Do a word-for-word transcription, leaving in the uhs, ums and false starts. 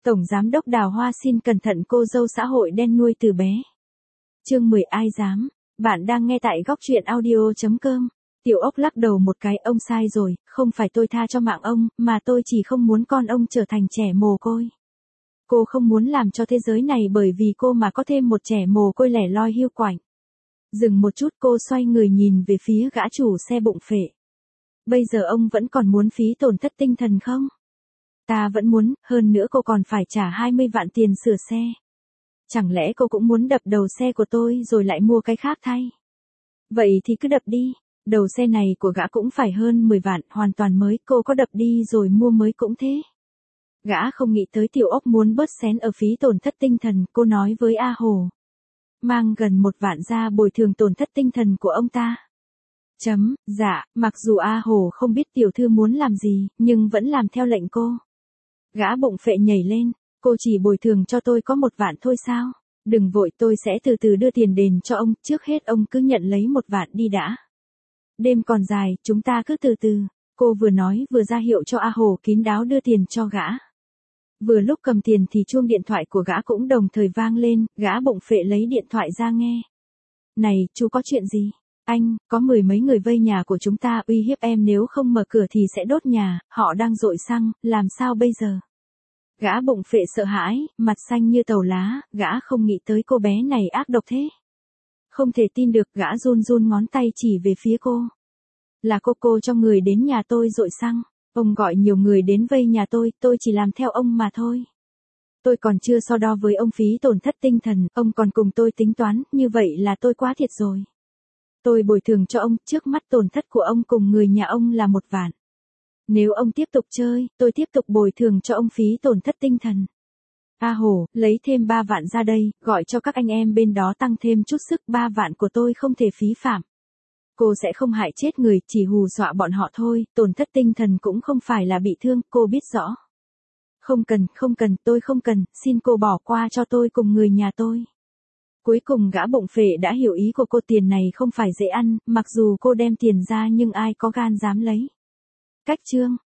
Tổng giám đốc Đào Hoa xin cẩn thận cô dâu xã hội đen nuôi từ bé. Chương mười ai dám. Bạn đang nghe tại góc truyện audio chấm com. Tiểu Ốc lắc đầu một cái, ông sai rồi, không phải tôi tha cho mạng ông, mà tôi chỉ không muốn con ông trở thành trẻ mồ côi. Cô không muốn làm cho thế giới này bởi vì cô mà có thêm một trẻ mồ côi lẻ loi hiu quạnh. Dừng một chút, cô xoay người nhìn về phía gã chủ xe bụng phệ. Bây giờ ông vẫn còn muốn phí tổn thất tinh thần không? Ta vẫn muốn, hơn nữa cô còn phải trả hai mươi vạn tiền sửa xe. Chẳng lẽ cô cũng muốn đập đầu xe của tôi rồi lại mua cái khác thay? Vậy thì cứ đập đi, đầu xe này của gã cũng phải hơn mười vạn, hoàn toàn mới, cô có đập đi rồi mua mới cũng thế. Gã không nghĩ tới Tiểu Ốc muốn bớt xén ở phí tổn thất tinh thần, cô nói với A Hồ. Mang gần một vạn ra bồi thường tổn thất tinh thần của ông ta. Chấm, dạ, mặc dù A Hồ không biết tiểu thư muốn làm gì, nhưng vẫn làm theo lệnh cô. Gã bụng phệ nhảy lên, cô chỉ bồi thường cho tôi có một vạn thôi sao? Đừng vội, tôi sẽ từ từ đưa tiền đền cho ông, trước hết ông cứ nhận lấy một vạn đi đã. Đêm còn dài, chúng ta cứ từ từ. Cô vừa nói vừa ra hiệu cho A Hồ kín đáo đưa tiền cho gã. Vừa lúc cầm tiền thì chuông điện thoại của gã cũng đồng thời vang lên, gã bụng phệ lấy điện thoại ra nghe. Này, chú có chuyện gì? Anh, có mười mấy người vây nhà của chúng ta uy hiếp em nếu không mở cửa thì sẽ đốt nhà, họ đang dội xăng, làm sao bây giờ? Gã bụng phệ sợ hãi, mặt xanh như tàu lá, gã không nghĩ tới cô bé này ác độc thế. Không thể tin được, gã run run ngón tay chỉ về phía cô. Là cô cô cho người đến nhà tôi dội xăng, ông gọi nhiều người đến vây nhà tôi, tôi chỉ làm theo ông mà thôi. Tôi còn chưa so đo với ông phí tổn thất tinh thần, ông còn cùng tôi tính toán, như vậy là tôi quá thiệt rồi. Tôi bồi thường cho ông, trước mắt tổn thất của ông cùng người nhà ông là một vạn. Nếu ông tiếp tục chơi, tôi tiếp tục bồi thường cho ông phí tổn thất tinh thần. A Hồ, lấy thêm ba vạn ra đây, gọi cho các anh em bên đó tăng thêm chút sức, ba vạn của tôi không thể phí phạm. Cô sẽ không hại chết người, chỉ hù dọa bọn họ thôi, tổn thất tinh thần cũng không phải là bị thương, cô biết rõ. Không cần, không cần, tôi không cần, xin cô bỏ qua cho tôi cùng người nhà tôi. Cuối cùng gã bụng phệ đã hiểu ý của cô, tiền này không phải dễ ăn, mặc dù cô đem tiền ra nhưng ai có gan dám lấy. Cách chương.